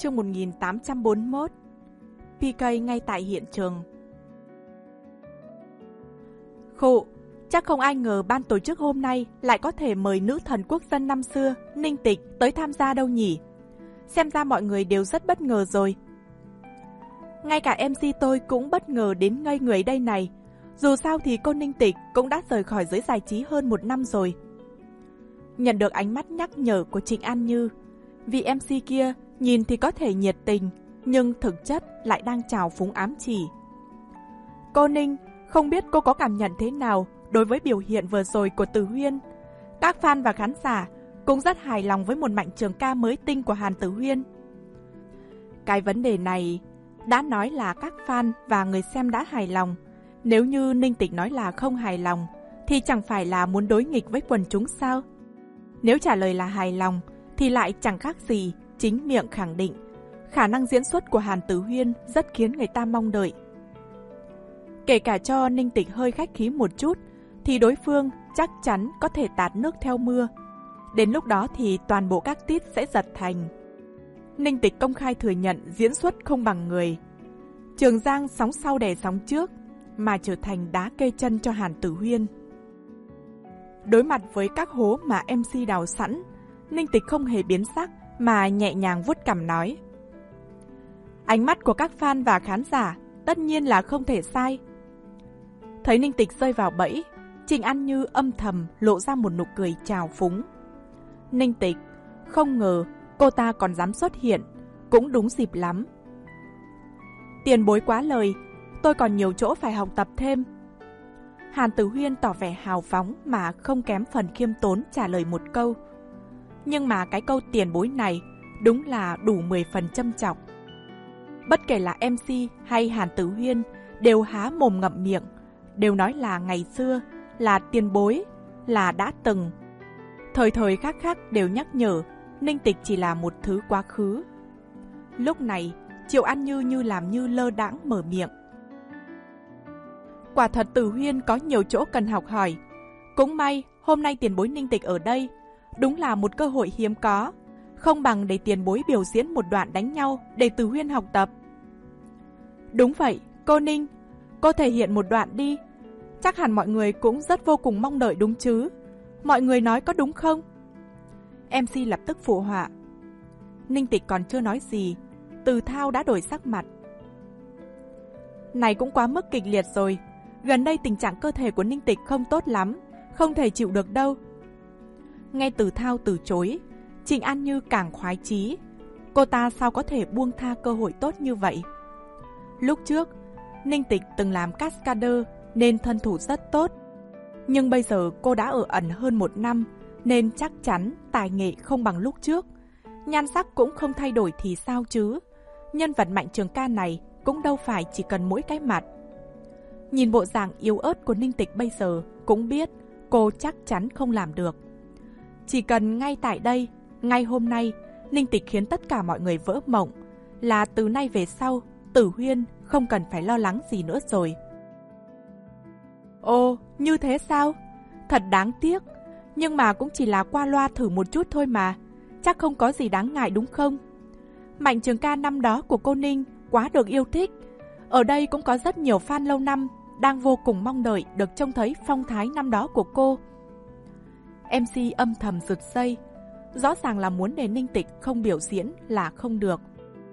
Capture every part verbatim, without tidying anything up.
Chương một nghìn tám trăm bốn mươi mốt. pê ca ngay tại hiện trường. Khụ, chắc không ai ngờ ban tổ chức hôm nay lại có thể mời nữ thần quốc dân năm xưa, Ninh Tịch, tới tham gia đâu nhỉ? Xem ra mọi người đều rất bất ngờ rồi. Ngay cả em xê tôi cũng bất ngờ đến ngây người đây này. Dù sao thì cô Ninh Tịch cũng đã rời khỏi giới giải trí hơn một năm rồi. Nhận được ánh mắt nhắc nhở của Trịnh An Như, vị em xê kia nhìn thì có thể nhiệt tình, nhưng thực chất lại đang trào phúng ám chỉ. Cô Ninh, không biết cô có cảm nhận thế nào đối với biểu hiện vừa rồi của Tử Huyên? Các fan và khán giả cũng rất hài lòng với một Mạnh Trường Ca mới tinh của Hàn Tử Huyên. Cái vấn đề này đã nói là các fan và người xem đã hài lòng. Nếu như Ninh Tịch nói là không hài lòng, thì chẳng phải là muốn đối nghịch với quần chúng sao? Nếu trả lời là hài lòng, thì lại chẳng khác gì chính miệng khẳng định khả năng diễn xuất của Hàn Tử Huyên rất khiến người ta mong đợi. Kể cả cho Ninh Tịch hơi khách khí một chút, thì đối phương chắc chắn có thể tạt nước theo mưa. Đến lúc đó thì toàn bộ các tít sẽ giật thành. Ninh Tịch công khai thừa nhận diễn xuất không bằng người. Trường Giang sóng sau đè sóng trước, mà trở thành đá kê chân cho Hàn Tử Huyên. Đối mặt với các hố mà em xê đào sẵn, Ninh Tịch không hề biến sắc mà nhẹ nhàng vuốt cằm nói: ánh mắt của các fan và khán giả tất nhiên là không thể sai. Thấy Ninh Tịch rơi vào bẫy, Trịnh An Như âm thầm lộ ra một nụ cười trào phúng. Ninh Tịch, không ngờ cô ta còn dám xuất hiện, cũng đúng dịp lắm. Tiền bối quá lời, tôi còn nhiều chỗ phải học tập thêm. Hàn Tử Huyên tỏ vẻ hào phóng mà không kém phần khiêm tốn trả lời một câu. Nhưng mà cái câu tiền bối này đúng là đủ mười phần châm chọc. Bất kể là em xê hay Hàn Tử Huyên đều há mồm ngậm miệng, đều nói là ngày xưa, là tiền bối, là đã từng. Thời thời khắc khắc đều nhắc nhở Ninh Tịch chỉ là một thứ quá khứ. Lúc này, Triệu An Như như làm như lơ đãng mở miệng. Quả thật Tử Huyên có nhiều chỗ cần học hỏi. Cũng may hôm nay tiền bối Ninh Tịch ở đây, đúng là một cơ hội hiếm có. Không bằng để tiền bối biểu diễn một đoạn đánh nhau để Tử Huyên học tập. Đúng vậy, cô Ninh, cô thể hiện một đoạn đi. Chắc hẳn mọi người cũng rất vô cùng mong đợi đúng chứ? Mọi người nói có đúng không? em xê lập tức phụ họa. Ninh Tịch còn chưa nói gì, Từ Thao đã đổi sắc mặt. Này cũng quá mức kịch liệt rồi. Gần đây tình trạng cơ thể của Ninh Tịch không tốt lắm, không thể chịu được đâu. Nghe Từ Thao từ chối, Trịnh An Như càng khoái chí. Cô ta sao có thể buông tha cơ hội tốt như vậy? Lúc trước, Ninh Tịch từng làm cascader nên thân thủ rất tốt. Nhưng bây giờ cô đã ở ẩn hơn một năm, nên chắc chắn tài nghệ không bằng lúc trước. Nhan sắc cũng không thay đổi thì sao chứ? Nhân vật Mạnh Trường Ca này cũng đâu phải chỉ cần mỗi cái mặt. Nhìn bộ dạng yếu ớt của Ninh Tịch bây giờ cũng biết cô chắc chắn không làm được. Chỉ cần ngay tại đây, ngay hôm nay, Ninh Tịch khiến tất cả mọi người vỡ mộng, là từ nay về sau, Tử Huyên không cần phải lo lắng gì nữa rồi. Ồ, như thế sao? Thật đáng tiếc, nhưng mà cũng chỉ là qua loa thử một chút thôi mà, chắc không có gì đáng ngại đúng không? Mạnh Trường Ca năm đó của cô Ninh quá được yêu thích. Ở đây cũng có rất nhiều fan lâu năm đang vô cùng mong đợi được trông thấy phong thái năm đó của cô. em xê âm thầm rụt dây, rõ ràng là muốn để Ninh Tịch không biểu diễn là không được.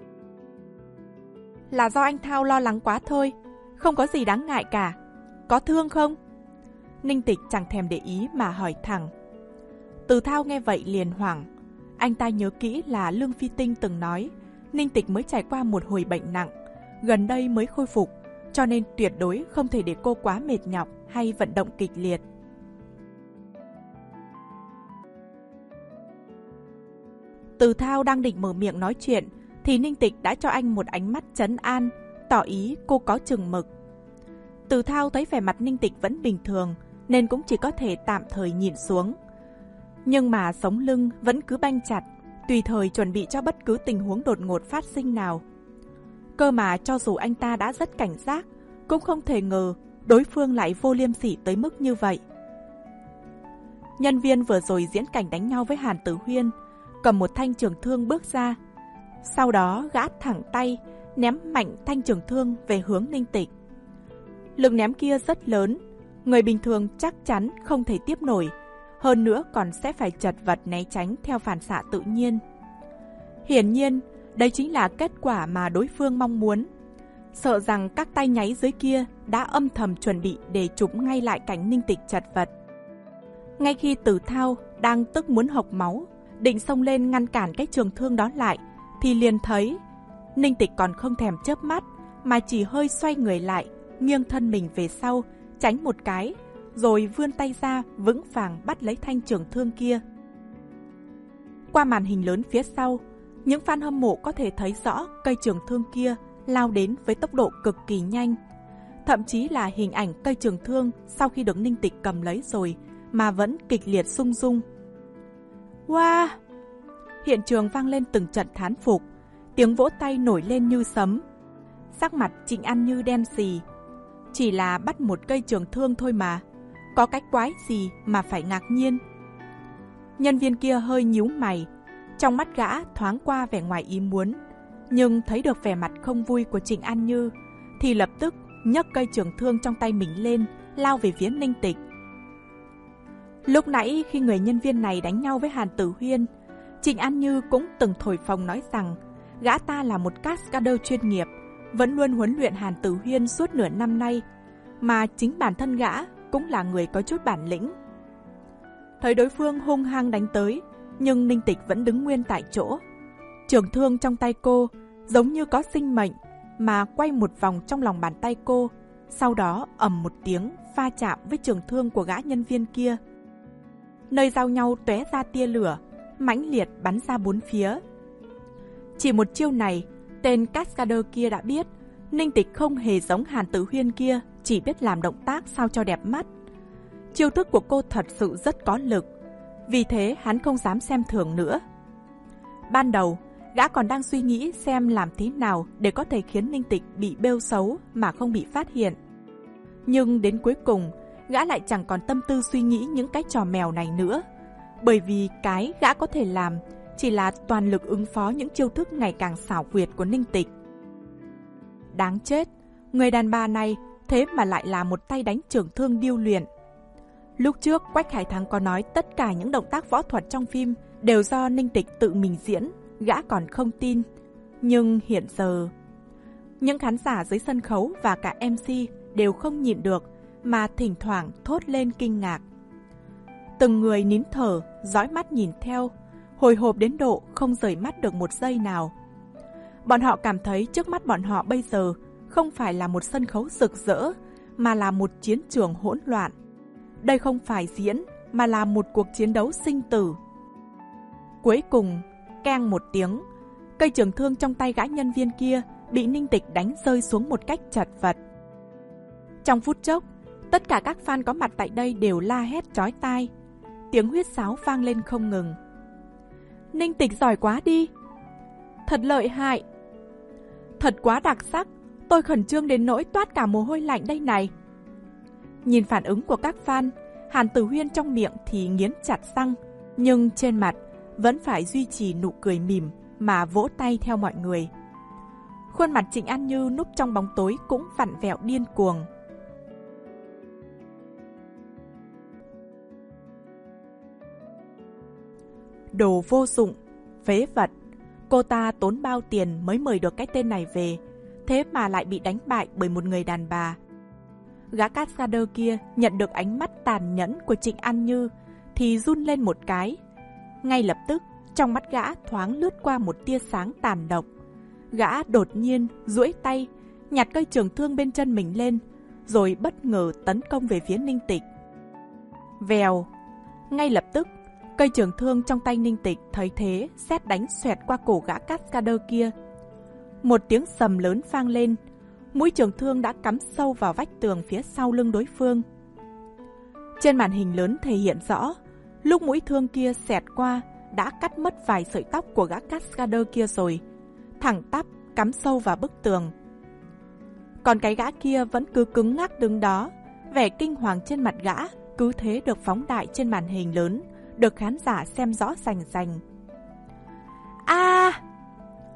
Là do anh Thao lo lắng quá thôi, không có gì đáng ngại cả. Có thương không? Ninh Tịch chẳng thèm để ý mà hỏi thẳng. Từ Thao nghe vậy liền hoảng. Anh ta nhớ kỹ là Lương Phi Tinh từng nói Ninh Tịch mới trải qua một hồi bệnh nặng, gần đây mới khôi phục, cho nên tuyệt đối không thể để cô quá mệt nhọc hay vận động kịch liệt. Từ Thao đang định mở miệng nói chuyện thì Ninh Tịch đã cho anh một ánh mắt trấn an, tỏ ý cô có chừng mực. Từ Thao thấy vẻ mặt Ninh Tịch vẫn bình thường nên cũng chỉ có thể tạm thời nhìn xuống. Nhưng mà sống lưng vẫn cứ banh chặt, tùy thời chuẩn bị cho bất cứ tình huống đột ngột phát sinh nào. Cơ mà cho dù anh ta đã rất cảnh giác, cũng không thể ngờ đối phương lại vô liêm sỉ tới mức như vậy. Nhân viên vừa rồi diễn cảnh đánh nhau với Hàn Tử Huyên cầm một thanh trường thương bước ra. Sau đó gã thẳng tay, ném mạnh thanh trường thương về hướng Ninh Tịch. Lực ném kia rất lớn, người bình thường chắc chắn không thể tiếp nổi, hơn nữa còn sẽ phải chật vật né tránh theo phản xạ tự nhiên. Hiển nhiên, đây chính là kết quả mà đối phương mong muốn. Sợ rằng các tay nháy dưới kia đã âm thầm chuẩn bị để chụp ngay lại cảnh Ninh Tịch chật vật. Ngay khi Tử Thao đang tức muốn hộc máu, định xông lên ngăn cản cái trường thương đó lại, thì liền thấy Ninh Tịch còn không thèm chớp mắt, mà chỉ hơi xoay người lại, nghiêng thân mình về sau, tránh một cái, rồi vươn tay ra vững vàng bắt lấy thanh trường thương kia. Qua màn hình lớn phía sau, những fan hâm mộ có thể thấy rõ cây trường thương kia lao đến với tốc độ cực kỳ nhanh. Thậm chí là hình ảnh cây trường thương sau khi được Ninh Tịch cầm lấy rồi mà vẫn kịch liệt rung rung. Wow! Hiện trường vang lên từng trận thán phục, tiếng vỗ tay nổi lên như sấm. Sắc mặt Trịnh An Như đen xì. Chỉ là bắt một cây trường thương thôi mà, có cách quái gì mà phải ngạc nhiên. Nhân viên kia hơi nhíu mày, trong mắt gã thoáng qua vẻ ngoài ý muốn, nhưng thấy được vẻ mặt không vui của Trịnh An Như thì lập tức nhấc cây trường thương trong tay mình lên, lao về phía Ninh Tịch. Lúc nãy khi người nhân viên này đánh nhau với Hàn Tử Huyên, Trịnh An Như cũng từng thổi phồng nói rằng gã ta là một cascader chuyên nghiệp, vẫn luôn huấn luyện Hàn Tử Huyên suốt nửa năm nay, mà chính bản thân gã cũng là người có chút bản lĩnh. Thấy đối phương hung hăng đánh tới, nhưng Ninh Tịch vẫn đứng nguyên tại chỗ. Trường thương trong tay cô giống như có sinh mệnh mà quay một vòng trong lòng bàn tay cô, sau đó ầm một tiếng va chạm với trường thương của gã nhân viên kia. Nơi giao nhau tóe ra tia lửa, mãnh liệt bắn ra bốn phía. Chỉ một chiêu này, tên cascader kia đã biết Ninh Tịch không hề giống Hàn Tử Huyên kia, chỉ biết làm động tác sao cho đẹp mắt. Chiêu thức của cô thật sự rất có lực, vì thế hắn không dám xem thường nữa. Ban đầu, gã còn đang suy nghĩ xem làm thế nào để có thể khiến Ninh Tịch bị bêu xấu mà không bị phát hiện. Nhưng đến cuối cùng, gã lại chẳng còn tâm tư suy nghĩ những cái trò mèo này nữa, bởi vì cái gã có thể làm chỉ là toàn lực ứng phó những chiêu thức ngày càng xảo quyệt của Ninh Tịch. Đáng chết, người đàn bà này thế mà lại là một tay đánh trường thương điêu luyện. Lúc trước Quách Hải Thắng có nói tất cả những động tác võ thuật trong phim đều do Ninh Tịch tự mình diễn, gã còn không tin. Nhưng hiện giờ, những khán giả dưới sân khấu và cả em xê đều không nhịn được mà thỉnh thoảng thốt lên kinh ngạc. Từng người nín thở, dõi mắt nhìn theo, hồi hộp đến độ không rời mắt được một giây nào. Bọn họ cảm thấy trước mắt bọn họ bây giờ không phải là một sân khấu rực rỡ, mà là một chiến trường hỗn loạn. Đây không phải diễn, mà là một cuộc chiến đấu sinh tử. Cuối cùng, keng một tiếng, cây trường thương trong tay gã nhân viên kia bị Ninh Tịch đánh rơi xuống một cách chật vật. Trong phút chốc, tất cả các fan có mặt tại đây đều la hét chói tai. Tiếng huýt sáo vang lên không ngừng. Ninh Tịch giỏi quá đi! Thật lợi hại! Thật quá đặc sắc! Tôi khẩn trương đến nỗi toát cả mồ hôi lạnh đây này! Nhìn phản ứng của các fan, Hàn Tử Huyên trong miệng thì nghiến chặt răng, nhưng trên mặt vẫn phải duy trì nụ cười mỉm mà vỗ tay theo mọi người. Khuôn mặt Trịnh An Như núp trong bóng tối cũng vặn vẹo điên cuồng. Đồ vô dụng, phế vật. Cô ta tốn bao tiền mới mời được cái tên này về, thế mà lại bị đánh bại bởi một người đàn bà. Gã cascader kia nhận được ánh mắt tàn nhẫn của Trịnh An Như thì run lên một cái. Ngay lập tức, trong mắt gã thoáng lướt qua một tia sáng tàn độc. Gã đột nhiên duỗi tay, nhặt cây trường thương bên chân mình lên, rồi bất ngờ tấn công về phía Ninh Tịch. Vèo! Ngay lập tức, cây trường thương trong tay Ninh Tịch thấy thế sét đánh xoẹt qua cổ gã cascader kia. Một tiếng sầm lớn vang lên, mũi trường thương đã cắm sâu vào vách tường phía sau lưng đối phương. Trên màn hình lớn thể hiện rõ, lúc mũi thương kia xẹt qua đã cắt mất vài sợi tóc của gã cascader kia rồi, thẳng tắp cắm sâu vào bức tường. Còn cái gã kia vẫn cứ cứng ngắc đứng đó, vẻ kinh hoàng trên mặt gã cứ thế được phóng đại trên màn hình lớn, được khán giả xem rõ rành rành. A!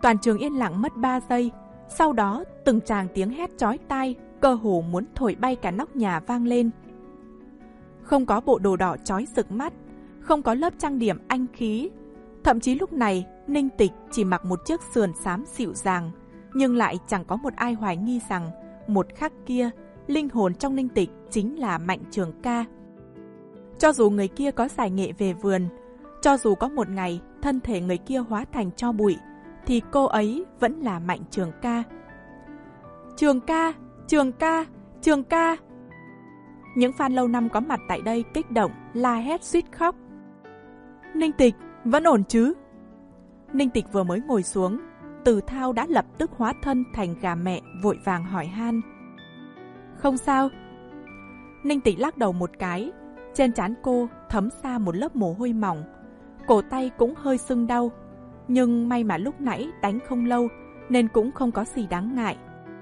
Toàn trường yên lặng mất ba giây. Sau đó từng tràng tiếng hét chói tai, cơ hồ muốn thổi bay cả nóc nhà vang lên. Không có bộ đồ đỏ chói rực mắt, không có lớp trang điểm anh khí. Thậm chí lúc này Ninh Tịch chỉ mặc một chiếc sườn xám dịu dàng, nhưng lại chẳng có một ai hoài nghi rằng một khắc kia linh hồn trong Ninh Tịch chính là Mạnh Trường Ca. Cho dù người kia có giải nghệ về vườn, cho dù có một ngày thân thể người kia hóa thành tro bụi, thì cô ấy vẫn là Mạnh Trường Ca. Trường Ca, Trường Ca, Trường Ca. Những fan lâu năm có mặt tại đây kích động, la hét suýt khóc. Ninh Tịch, vẫn ổn chứ? Ninh Tịch vừa mới ngồi xuống, Từ Thao đã lập tức hóa thân thành gà mẹ, vội vàng hỏi han. Không sao. Ninh Tịch lắc đầu một cái, trên trán cô thấm ra một lớp mồ hôi mỏng, cổ tay cũng hơi sưng đau, nhưng may mà lúc nãy đánh không lâu nên cũng không có gì đáng ngại.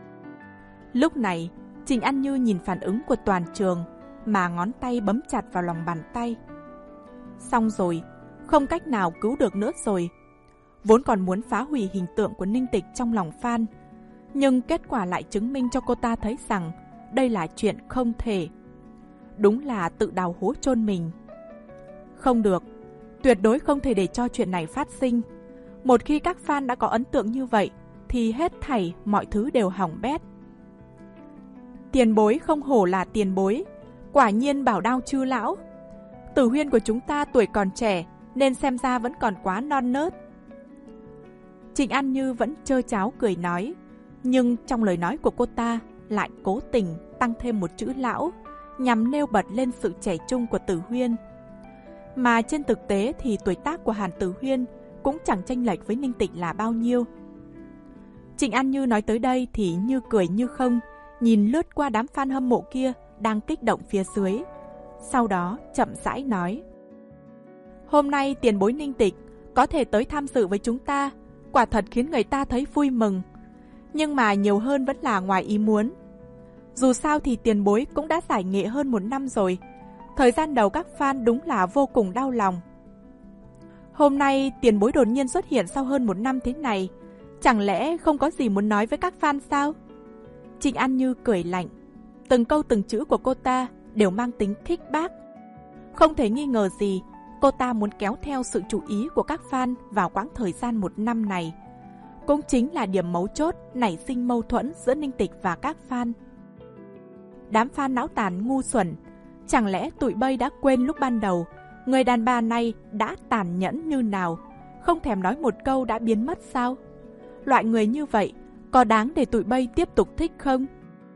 Lúc này, Trình An Như nhìn phản ứng của toàn trường mà ngón tay bấm chặt vào lòng bàn tay. Xong rồi, không cách nào cứu được nữa rồi. Vốn còn muốn phá hủy hình tượng của Ninh Tịch trong lòng fan, nhưng kết quả lại chứng minh cho cô ta thấy rằng đây là chuyện không thể. Đúng là tự đào hố chôn mình. Không được, tuyệt đối không thể để cho chuyện này phát sinh. Một khi các fan đã có ấn tượng như vậy, thì hết thảy mọi thứ đều hỏng bét. Tiền bối không hổ là tiền bối, quả nhiên bảo đao chư lão. Tử Huyên của chúng ta tuổi còn trẻ, nên xem ra vẫn còn quá non nớt. Trình An Như vẫn trơ cháo cười nói, nhưng trong lời nói của cô ta lại cố tình tăng thêm một chữ lão, nhằm nêu bật lên sự trẻ trung của Tử Huyên. Mà trên thực tế thì tuổi tác của Hàn Tử Huyên cũng chẳng chênh lệch với Ninh Tịch là bao nhiêu. Trình An Như nói tới đây thì như cười như không, nhìn lướt qua đám fan hâm mộ kia đang kích động phía dưới. Sau đó chậm rãi nói, hôm nay tiền bối Ninh Tịch có thể tới tham dự với chúng ta, quả thật khiến người ta thấy vui mừng. Nhưng mà nhiều hơn vẫn là ngoài ý muốn. Dù sao thì tiền bối cũng đã giải nghệ hơn một năm rồi. Thời gian đầu các fan đúng là vô cùng đau lòng. Hôm nay tiền bối đột nhiên xuất hiện sau hơn một năm thế này, chẳng lẽ không có gì muốn nói với các fan sao? Trình An Như cười lạnh, từng câu từng chữ của cô ta đều mang tính khích bác. Không thể nghi ngờ gì, cô ta muốn kéo theo sự chú ý của các fan vào quãng thời gian một năm này. Cũng chính là điểm mấu chốt nảy sinh mâu thuẫn giữa Ninh Tịch và các fan. Đám fan não tàn ngu xuẩn, chẳng lẽ tụi bay đã quên lúc ban đầu người đàn bà này đã tàn nhẫn như nào, không thèm nói một câu đã biến mất sao? Loại người như vậy có đáng để tụi bay tiếp tục thích không?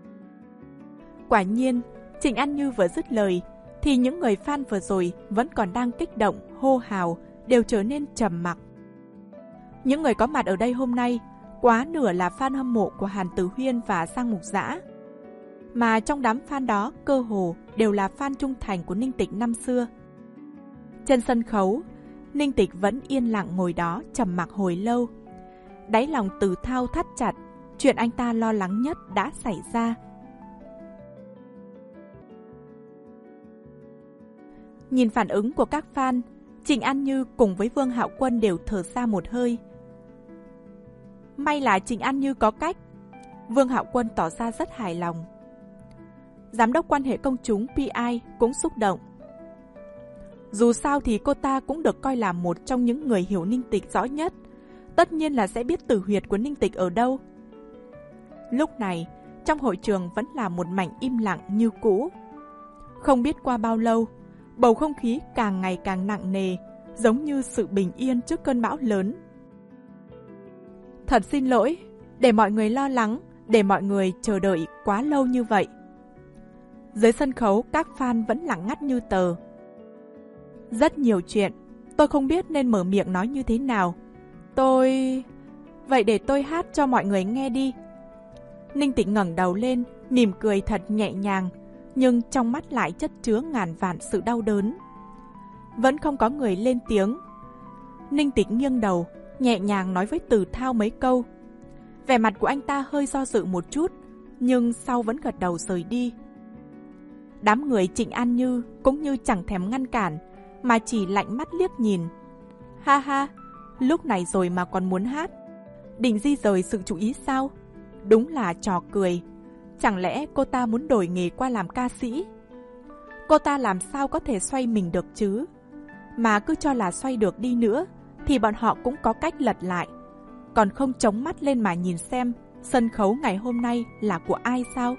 Quả nhiên, Trình An Như vừa dứt lời thì những người fan vừa rồi vẫn còn đang kích động, hô hào đều trở nên trầm mặc. Những người có mặt ở đây hôm nay quá nửa là fan hâm mộ của Hàn Tử Huyên và Giang Mục Dã. Mà trong đám fan đó cơ hồ đều là fan trung thành của Ninh Tịch năm xưa. Trên sân khấu, Ninh Tịch vẫn yên lặng ngồi đó trầm mặc hồi lâu. Đáy lòng Từ Thao thắt chặt, chuyện anh ta lo lắng nhất đã xảy ra. Nhìn phản ứng của các fan, Trình An Như cùng với Vương Hạo Quân đều thở ra một hơi. May là Trình An Như có cách. Vương Hạo Quân tỏ ra rất hài lòng. Giám đốc quan hệ công chúng pê i cũng xúc động. Dù sao thì cô ta cũng được coi là một trong những người hiểu Ninh Tịch rõ nhất, tất nhiên là sẽ biết tử huyệt của Ninh Tịch ở đâu. Lúc này, trong hội trường vẫn là một mảnh im lặng như cũ. Không biết qua bao lâu, bầu không khí càng ngày càng nặng nề, giống như sự bình yên trước cơn bão lớn. Thật xin lỗi, để mọi người lo lắng, để mọi người chờ đợi quá lâu như vậy. Dưới sân khấu, các fan vẫn lặng ngắt như tờ. Rất nhiều chuyện, tôi không biết nên mở miệng nói như thế nào. Tôi... Vậy để tôi hát cho mọi người nghe đi. Ninh Tịch ngẩng đầu lên, mỉm cười thật nhẹ nhàng, nhưng trong mắt lại chất chứa ngàn vạn sự đau đớn. Vẫn không có người lên tiếng. Ninh Tịch nghiêng đầu, nhẹ nhàng nói với Từ Thao mấy câu. Vẻ mặt của anh ta hơi do dự một chút, nhưng sau vẫn gật đầu rời đi. Đám người Trịnh An Như cũng như chẳng thèm ngăn cản, mà chỉ lạnh mắt liếc nhìn. Ha ha, lúc này rồi mà còn muốn hát. Định di rời sự chú ý sao? Đúng là trò cười. Chẳng lẽ cô ta muốn đổi nghề qua làm ca sĩ? Cô ta làm sao có thể xoay mình được chứ? Mà cứ cho là xoay được đi nữa thì bọn họ cũng có cách lật lại. Còn không chống mắt lên mà nhìn xem sân khấu ngày hôm nay là của ai sao?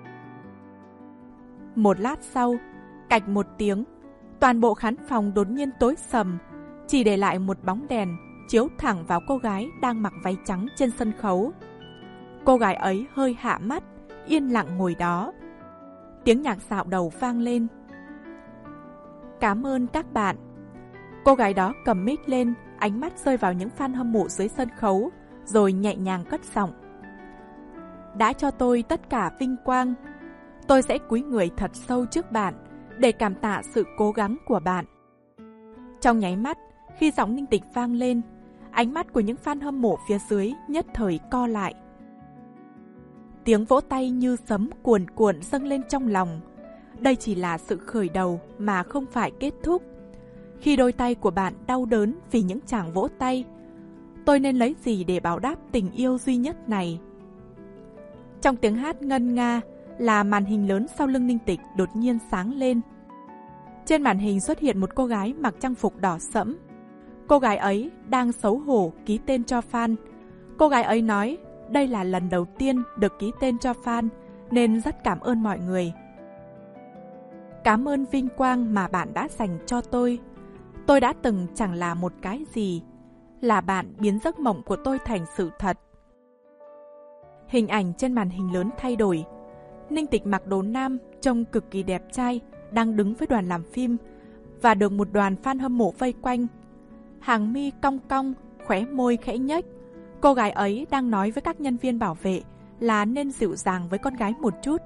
Một lát sau, cạch một tiếng, toàn bộ khán phòng đột nhiên tối sầm, chỉ để lại một bóng đèn chiếu thẳng vào cô gái đang mặc váy trắng trên sân khấu. Cô gái ấy hơi hạ mắt, yên lặng ngồi đó. Tiếng nhạc dạo đầu vang lên. Cảm ơn các bạn. Cô gái đó cầm mic lên, ánh mắt rơi vào những fan hâm mộ dưới sân khấu, rồi nhẹ nhàng cất giọng. Đã cho tôi tất cả vinh quang. Tôi sẽ cúi người thật sâu trước bạn để cảm tạ sự cố gắng của bạn. Trong nháy mắt, khi giọng Ninh Tịch vang lên, ánh mắt của những fan hâm mộ phía dưới nhất thời co lại. Tiếng vỗ tay như sấm cuồn cuộn dâng lên trong lòng. Đây chỉ là sự khởi đầu mà không phải kết thúc. Khi đôi tay của bạn đau đớn vì những tràng vỗ tay, tôi nên lấy gì để báo đáp tình yêu duy nhất này? Trong tiếng hát ngân nga là màn hình lớn sau lưng Ninh Tịch đột nhiên sáng lên. Trên màn hình xuất hiện một cô gái mặc trang phục đỏ sẫm. Cô gái ấy đang xấu hổ ký tên cho fan. Cô gái ấy nói đây là lần đầu tiên được ký tên cho fan nên rất cảm ơn mọi người. Cảm ơn vinh quang mà bạn đã dành cho tôi. Tôi đã từng chẳng là một cái gì. Là bạn biến giấc mộng của tôi thành sự thật. Hình ảnh trên màn hình lớn thay đổi. Ninh Tịch mặc đồ nam trông cực kỳ đẹp trai, đang đứng với đoàn làm phim và được một đoàn fan hâm mộ vây quanh. Hàng mi cong cong, khóe môi khẽ nhếch. Cô gái ấy đang nói với các nhân viên bảo vệ là nên dịu dàng với con gái một chút.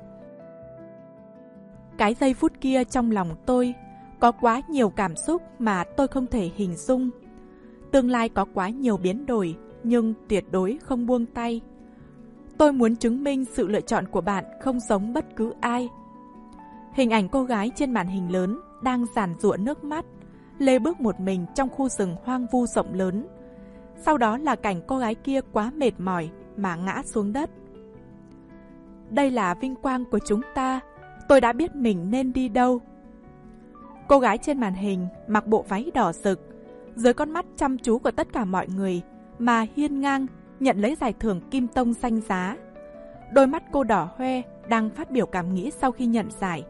Cái giây phút kia trong lòng tôi có quá nhiều cảm xúc mà tôi không thể hình dung. Tương lai có quá nhiều biến đổi, nhưng tuyệt đối không buông tay. Tôi muốn chứng minh sự lựa chọn của bạn không giống bất cứ ai. Hình ảnh cô gái trên màn hình lớn đang giàn giụa nước mắt, lê bước một mình trong khu rừng hoang vu rộng lớn. Sau đó là cảnh cô gái kia quá mệt mỏi mà ngã xuống đất. Đây là vinh quang của chúng ta. Tôi đã biết mình nên đi đâu. Cô gái trên màn hình mặc bộ váy đỏ rực, dưới con mắt chăm chú của tất cả mọi người mà hiên ngang nhận lấy giải thưởng Kim Tông danh giá. Đôi mắt cô đỏ hoe đang phát biểu cảm nghĩ sau khi nhận giải.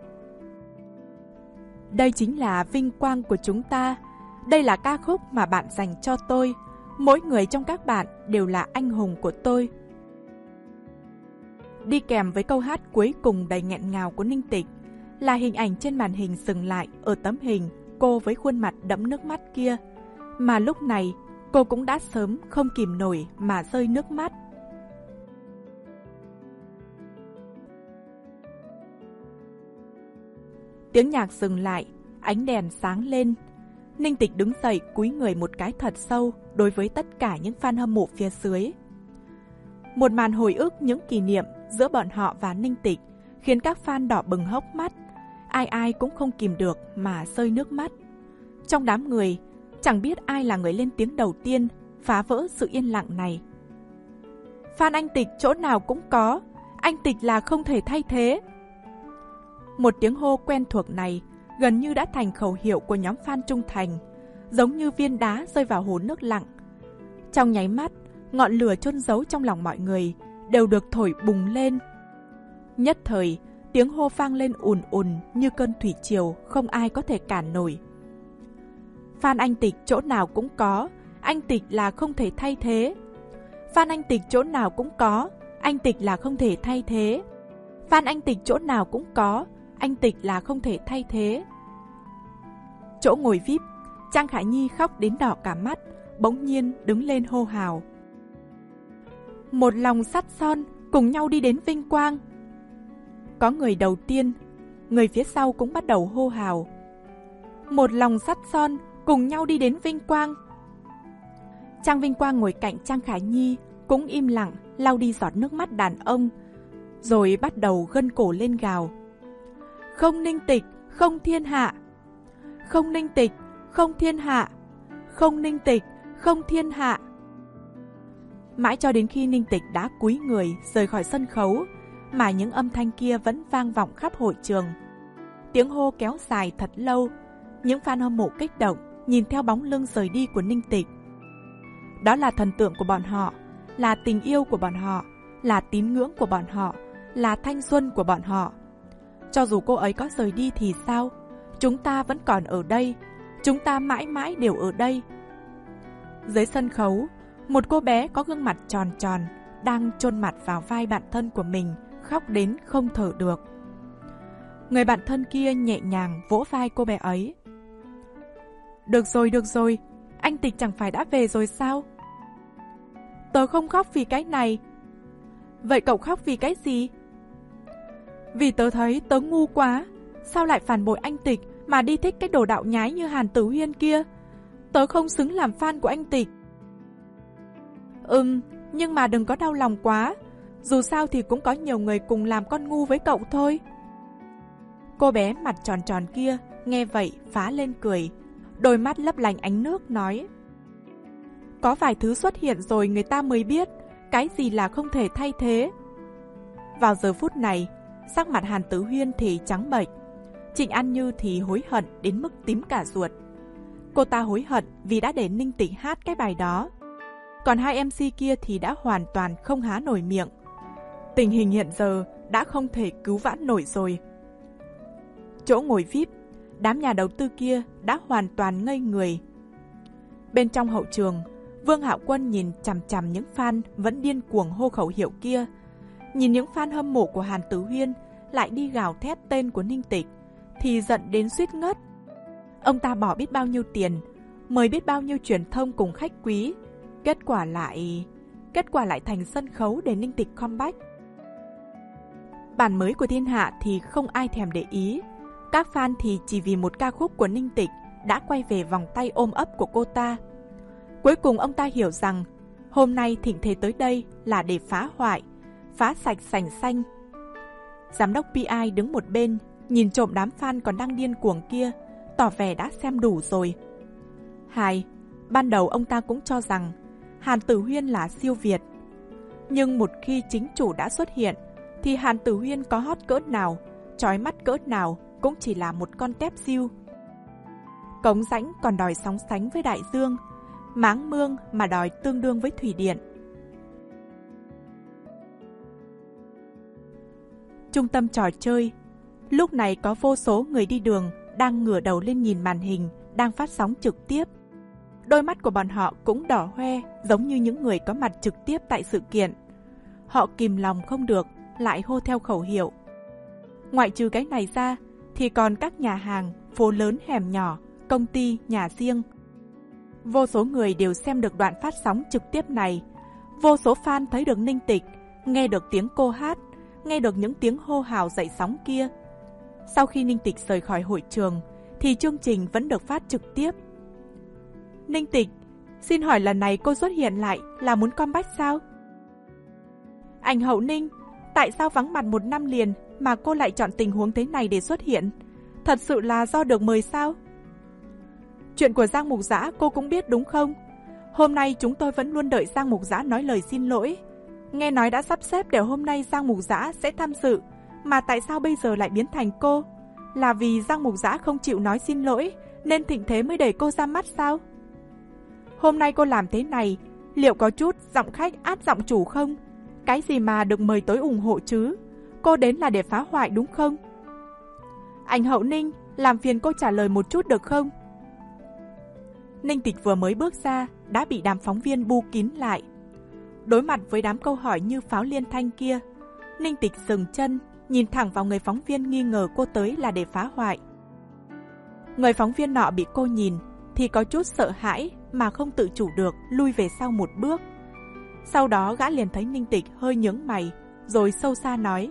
Đây chính là vinh quang của chúng ta. Đây là ca khúc mà bạn dành cho tôi. Mỗi người trong các bạn đều là anh hùng của tôi. Đi kèm với câu hát cuối cùng đầy nghẹn ngào của Ninh Tịch là hình ảnh trên màn hình dừng lại ở tấm hình cô với khuôn mặt đẫm nước mắt kia. Mà lúc này cô cũng đã sớm không kìm nổi mà rơi nước mắt. Tiếng nhạc dừng lại, ánh đèn sáng lên. Ninh Tịch đứng dậy cúi người một cái thật sâu đối với tất cả những fan hâm mộ phía dưới. Một màn hồi ức những kỷ niệm giữa bọn họ và Ninh Tịch khiến các fan đỏ bừng hốc mắt. Ai ai cũng không kìm được mà rơi nước mắt. Trong đám người, chẳng biết ai là người lên tiếng đầu tiên phá vỡ sự yên lặng này. Fan anh Tịch chỗ nào cũng có, anh Tịch là không thể thay thế. Một tiếng hô quen thuộc này gần như đã thành khẩu hiệu của nhóm fan trung thành, giống như viên đá rơi vào hồ nước lặng. Trong nháy mắt, ngọn lửa chôn giấu trong lòng mọi người đều được thổi bùng lên. Nhất thời, tiếng hô vang lên ùn ùn như cơn thủy triều không ai có thể cản nổi. Fan anh Tịch chỗ nào cũng có, anh Tịch là không thể thay thế. Fan anh Tịch chỗ nào cũng có, anh Tịch là không thể thay thế. Fan anh Tịch chỗ nào cũng có, anh Tịch là không thể thay thế. Chỗ ngồi vi ai pi, Trang Khả Nhi khóc đến đỏ cả mắt, bỗng nhiên đứng lên hô hào. Một lòng sắt son, cùng nhau đi đến vinh quang. Có người đầu tiên, người phía sau cũng bắt đầu hô hào. Một lòng sắt son, cùng nhau đi đến vinh quang. Trang Vinh Quang ngồi cạnh Trang Khả Nhi cũng im lặng lau đi giọt nước mắt đàn ông, rồi bắt đầu gân cổ lên gào. Không Ninh Tịch, không thiên hạ. Không Ninh Tịch, không thiên hạ. Không Ninh Tịch, không thiên hạ. Mãi cho đến khi Ninh Tịch đã cúi người rời khỏi sân khấu, mà những âm thanh kia vẫn vang vọng khắp hội trường. Tiếng hô kéo dài thật lâu, những fan hâm mộ kích động nhìn theo bóng lưng rời đi của Ninh Tịch. Đó là thần tượng của bọn họ, là tình yêu của bọn họ, là tín ngưỡng của bọn họ, là thanh xuân của bọn họ. Cho dù cô ấy có rời đi thì sao? Chúng ta vẫn còn ở đây, chúng ta mãi mãi đều ở đây. Dưới sân khấu, một cô bé có gương mặt tròn tròn đang chôn mặt vào vai bạn thân của mình, khóc đến không thở được. Người bạn thân kia nhẹ nhàng vỗ vai cô bé ấy. Được rồi, được rồi, anh Tịch chẳng phải đã về rồi sao? Tớ không khóc vì cái này. Vậy cậu khóc vì cái gì? Vì tớ thấy tớ ngu quá. Sao lại phản bội anh Tịch mà đi thích cái đồ đạo nhái như Hàn Tử Huyên kia? Tớ không xứng làm fan của anh Tịch. Ừm, nhưng mà đừng có đau lòng quá. Dù sao thì cũng có nhiều người cùng làm con ngu với cậu thôi. Cô bé mặt tròn tròn kia nghe vậy phá lên cười, đôi mắt lấp lánh ánh nước nói: Có vài thứ xuất hiện rồi người ta mới biết cái gì là không thể thay thế. Vào giờ phút này, sắc mặt Hàn Tử Huyên thì trắng bệch, Trịnh An Như thì hối hận đến mức tím cả ruột. Cô ta hối hận vì đã để Ninh Tịch hát cái bài đó. Còn hai em xê kia thì đã hoàn toàn không há nổi miệng. Tình hình hiện giờ đã không thể cứu vãn nổi rồi. Chỗ ngồi vi ai pi, đám nhà đầu tư kia đã hoàn toàn ngây người. Bên trong hậu trường, Vương Hạo Quân nhìn chằm chằm những fan vẫn điên cuồng hô khẩu hiệu kia. Nhìn những fan hâm mộ của Hàn Tử Huyên lại đi gào thét tên của Ninh Tịch thì giận đến suýt ngất. Ông ta bỏ biết bao nhiêu tiền, mời biết bao nhiêu truyền thông cùng khách quý, kết quả lại kết quả lại thành sân khấu để Ninh Tịch comeback. Bản mới của thiên hạ thì không ai thèm để ý. Các fan thì chỉ vì một ca khúc của Ninh Tịch đã quay về vòng tay ôm ấp của cô ta. Cuối cùng ông ta hiểu rằng hôm nay thịnh thế tới đây là để phá hoại, phá sạch sành xanh. Giám đốc pê i đứng một bên, nhìn trộm đám fan còn đang điên cuồng kia, tỏ vẻ đã xem đủ rồi. Hai, ban đầu ông ta cũng cho rằng Hàn Tử Huyên là siêu việt. Nhưng một khi chính chủ đã xuất hiện, thì Hàn Tử Huyên có hot cỡ nào, chói mắt cỡ nào cũng chỉ là một con tép diêu. Cống rãnh còn đòi sóng sánh với đại dương, máng mương mà đòi tương đương với thủy điện. Trung tâm trò chơi, lúc này có vô số người đi đường đang ngửa đầu lên nhìn màn hình đang phát sóng trực tiếp. Đôi mắt của bọn họ cũng đỏ hoe giống như những người có mặt trực tiếp tại sự kiện. Họ kìm lòng không được, lại hô theo khẩu hiệu. Ngoại trừ cái này ra, thì còn các nhà hàng, phố lớn hẻm nhỏ, công ty, nhà riêng. Vô số người đều xem được đoạn phát sóng trực tiếp này. Vô số fan thấy được Ninh Tịch, nghe được tiếng cô hát, nghe được những tiếng hô hào dậy sóng kia. Sau khi Ninh Tịch rời khỏi hội trường, thì chương trình vẫn được phát trực tiếp. Ninh Tịch, xin hỏi lần này cô xuất hiện lại là muốn comeback sao? Ảnh Hậu Ninh, tại sao vắng mặt một năm liền mà cô lại chọn tình huống thế này để xuất hiện? Thật sự là do được mời sao? Chuyện của Giang Mục Dã cô cũng biết đúng không? Hôm nay chúng tôi vẫn luôn đợi Giang Mục Dã nói lời xin lỗi. Nghe nói đã sắp xếp để hôm nay Giang Mục Dã sẽ tham dự, mà tại sao bây giờ lại biến thành cô? Là vì Giang Mục Dã không chịu nói xin lỗi nên thịnh thế mới đẩy cô ra mắt sao? Hôm nay cô làm thế này, liệu có chút giọng khách át giọng chủ không? Cái gì mà được mời tới ủng hộ chứ? Cô đến là để phá hoại đúng không? Ảnh Hậu Ninh, làm phiền cô trả lời một chút được không? Ninh Tịch vừa mới bước ra đã bị đám phóng viên bu kín lại. Đối mặt với đám câu hỏi như pháo liên thanh kia, Ninh Tịch dừng chân, nhìn thẳng vào người phóng viên nghi ngờ cô tới là để phá hoại. Người phóng viên nọ bị cô nhìn thì có chút sợ hãi mà không tự chủ được lui về sau một bước. Sau đó gã liền thấy Ninh Tịch hơi nhướng mày, rồi sâu xa nói: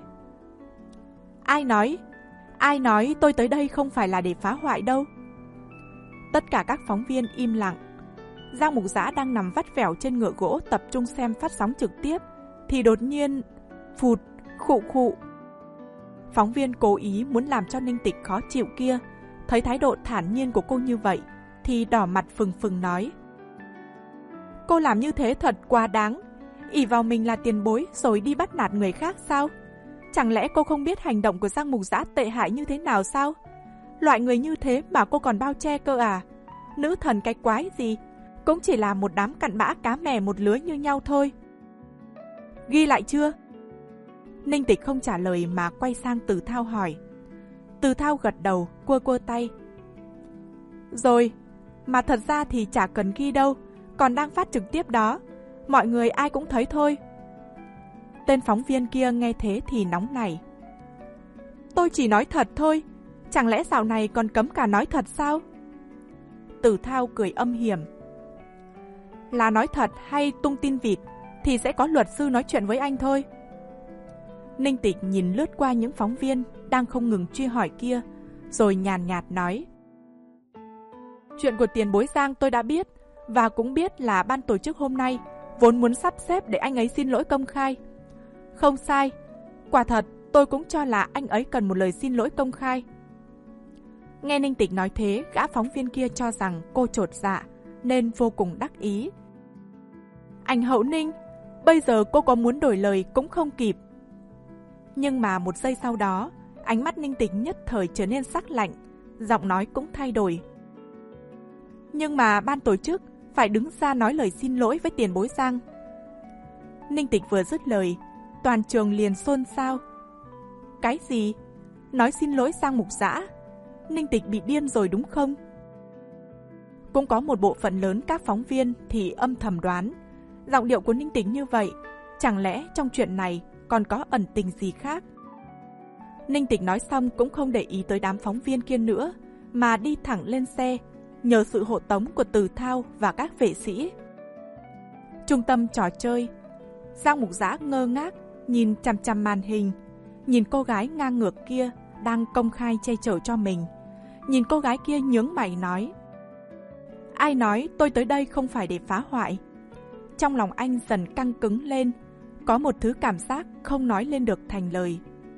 Ai nói? Ai nói tôi tới đây không phải là để phá hoại đâu? Tất cả các phóng viên im lặng. Giang Mục Dã đang nằm vắt vẻo trên ngựa gỗ tập trung xem phát sóng trực tiếp, thì đột nhiên phụt, khụ khụ. Phóng viên cố ý muốn làm cho Ninh Tịch khó chịu kia, thấy thái độ thản nhiên của cô như vậy, thì đỏ mặt phừng phừng nói: Cô làm như thế thật quá đáng. ỷ vào mình là tiền bối rồi đi bắt nạt người khác sao? Chẳng lẽ cô không biết hành động của Giang Mục Giã tệ hại như thế nào sao? Loại người như thế mà cô còn bao che cơ à? Nữ thần cái quái gì? Cũng chỉ là một đám cặn bã cá mè một lứa như nhau thôi. Ghi lại chưa? Ninh Tịch không trả lời mà quay sang Từ Thao hỏi. Từ Thao gật đầu, cua cua tay. Rồi, mà thật ra thì chả cần ghi đâu, còn đang phát trực tiếp đó. Mọi người ai cũng thấy thôi. Tên phóng viên kia nghe thế thì nóng nảy. Tôi chỉ nói thật thôi, chẳng lẽ dạo này còn cấm cả nói thật sao? Từ Thao cười âm hiểm. Là nói thật hay tung tin vịt thì sẽ có luật sư nói chuyện với anh thôi. Ninh Tịch nhìn lướt qua những phóng viên đang không ngừng truy hỏi kia, rồi nhàn nhạt nói. Chuyện của tiền bối Giang tôi đã biết, và cũng biết là ban tổ chức hôm nay vốn muốn sắp xếp để anh ấy xin lỗi công khai. Không sai, quả thật tôi cũng cho là anh ấy cần một lời xin lỗi công khai. Nghe Ninh Tịch nói thế, gã phóng viên kia cho rằng cô chột dạ, nên vô cùng đắc ý. Anh Hậu Ninh, bây giờ cô có muốn đổi lời cũng không kịp. Nhưng mà một giây sau đó, ánh mắt Ninh Tịch nhất thời trở nên sắc lạnh, giọng nói cũng thay đổi. Nhưng mà ban tổ chức phải đứng ra nói lời xin lỗi với tiền bối Giang. Ninh Tịch vừa dứt lời, toàn trường liền xôn xao. Cái gì? Nói xin lỗi Giang Mục Giã? Ninh Tịch bị điên rồi đúng không? Cũng có một bộ phận lớn các phóng viên thì âm thầm đoán, giọng điệu của Ninh Tịch như vậy, chẳng lẽ trong chuyện này còn có ẩn tình gì khác? Ninh Tịch nói xong cũng không để ý tới đám phóng viên kia nữa, mà đi thẳng lên xe, nhờ sự hộ tống của Từ Thao và các vệ sĩ. Trung tâm trò chơi, Giang Mục Giã ngơ ngác nhìn chằm chằm màn hình, nhìn cô gái ngang ngược kia đang công khai che chở cho mình. Nhìn cô gái kia nhướng mày nói. Ai nói tôi tới đây không phải để phá hoại? Trong lòng anh dần căng cứng lên, có một thứ cảm giác không nói lên được thành lời.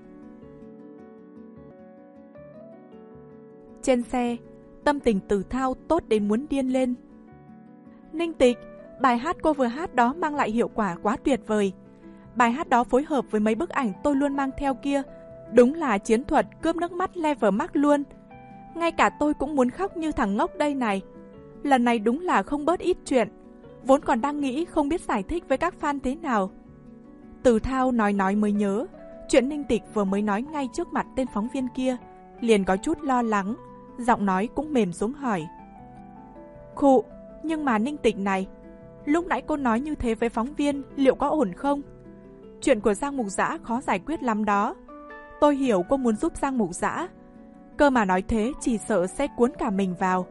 Trên xe, tâm tình Từ Thao tốt đến muốn điên lên. Ninh Tịch, bài hát cô vừa hát đó mang lại hiệu quả quá tuyệt vời. Bài hát đó phối hợp với mấy bức ảnh tôi luôn mang theo kia, đúng là chiến thuật cướp nước mắt level max luôn. Ngay cả tôi cũng muốn khóc như thằng ngốc đây này. Lần này đúng là không bớt ít chuyện, vốn còn đang nghĩ không biết giải thích với các fan thế nào. Từ Thao nói nói mới nhớ, chuyện Ninh Tịch vừa mới nói ngay trước mặt tên phóng viên kia, liền có chút lo lắng, giọng nói cũng mềm xuống hỏi. Khụ, nhưng mà Ninh Tịch này, lúc nãy cô nói như thế với phóng viên liệu có ổn không? Chuyện của Giang Mục Giã khó giải quyết lắm đó. Tôi hiểu cô muốn giúp Giang Mục Giã, cơ mà nói thế chỉ sợ sẽ cuốn cả mình vào.